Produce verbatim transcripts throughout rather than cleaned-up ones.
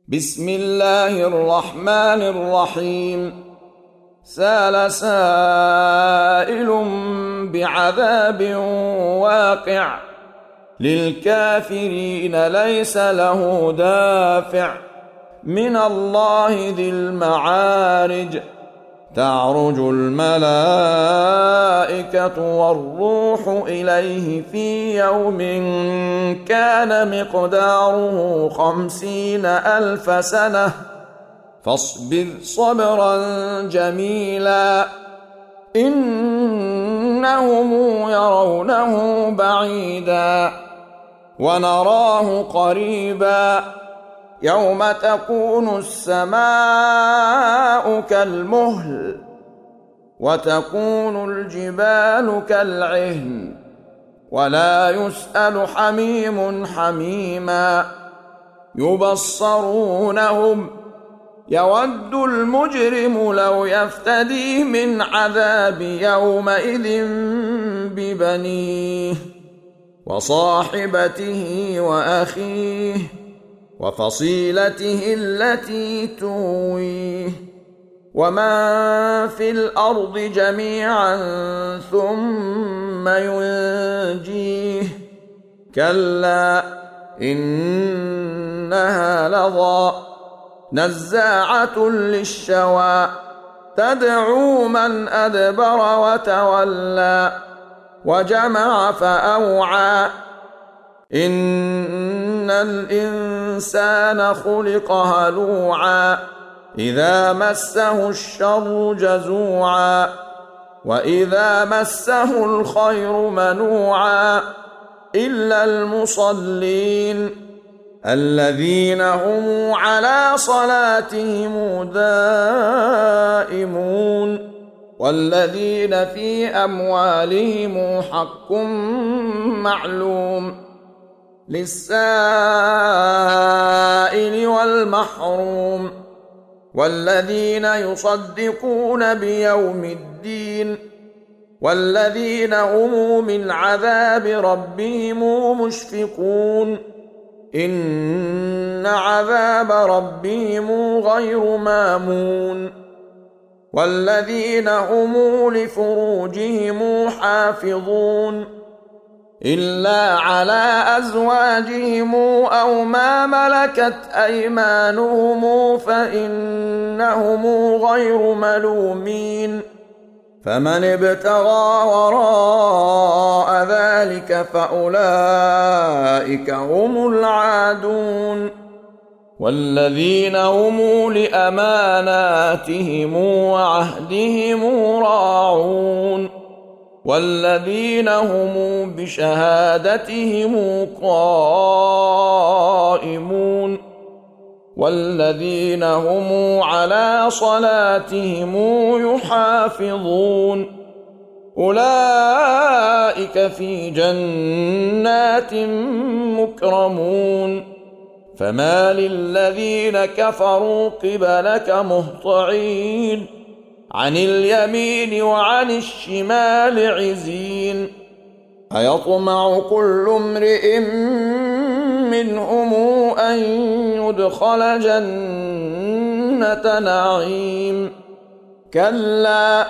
بسم الله الرحمن الرحيم. سأل سائل بعذاب واقع للكافرين ليس له دافع من الله ذي المعارج. تعرج الملائكة والروح إليه في يوم كان مقداره خمسين ألف سنة فاصبر صبرا جميلا إنهم يرونه بعيدا ونراه قريبا يوم تكون السماء كالمهل وتكون الجبال كالعهن ولا يسأل حميم حميما يبصرونهم يود المجرم لو يفتدي من عذاب يومئذ ببنيه وصاحبته وأخيه وفصيلته التي تؤويه ومن في الأرض جميعا ثم ينجيه كلا إنها لظى نزاعة للشوى تدعو من أدبر وتولى وجمع فأوعى إن الإنسان خلق هلوعا إذا مسه الشر جزوعا وإذا مسه الخير منوعا إلا المصلين الذين هم على صلاتهم دائمون والذين في أموالهم حق معلوم للسائل والمحروم والذين يصدقون بيوم الدين والذين هم من عذاب ربهم مشفقون إن عذاب ربهم غير مامون والذين هم لفروجهم حافظون إلا على أزواجهم أو ما ملكت أيمانهم فإنهم غير ملومين فمن ابتغى وراء ذلك فأولئك هم العادون والذين هم لأماناتهم وعهدهم راعون والذين هم بشهادتهم قائمون والذين هم على صلاتهم يحافظون أولئك في جنات مكرمون فما للذين كفروا قبلك مهطعين عن اليمين وعن الشمال عزين أيطمع كل امرئ منهم أن يدخل جنة نعيم كلا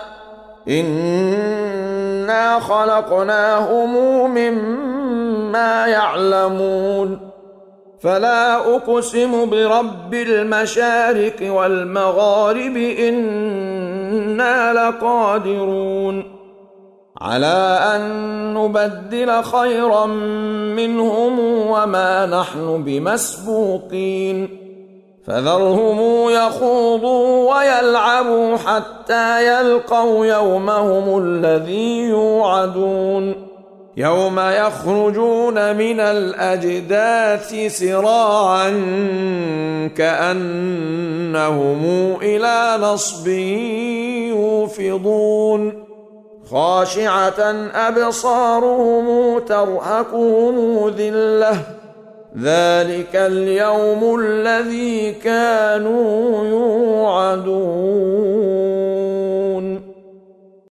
إنا خلقناهم مما يعلمون فلا أقسم برب المشارق والمغارب إنا لقادرون على أن نبدل خيرا منهم وما نحن بمسبوقين فذرهم يخوضوا ويلعبوا حتى يلقوا يومهم الذي يوعدون يوم يخرجون من الأجداث سراعا كأنهم إلى نصب يوفضون خاشعة أبصارهم ترهقهم ذلة ذلك اليوم الذي كانوا يوعدون.